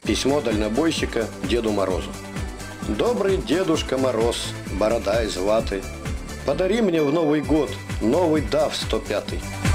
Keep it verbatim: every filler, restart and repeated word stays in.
Письмо дальнобойщика Деду Морозу. Добрый Дедушка Мороз, борода из ваты, подари мне в Новый год новый даф сто пятый.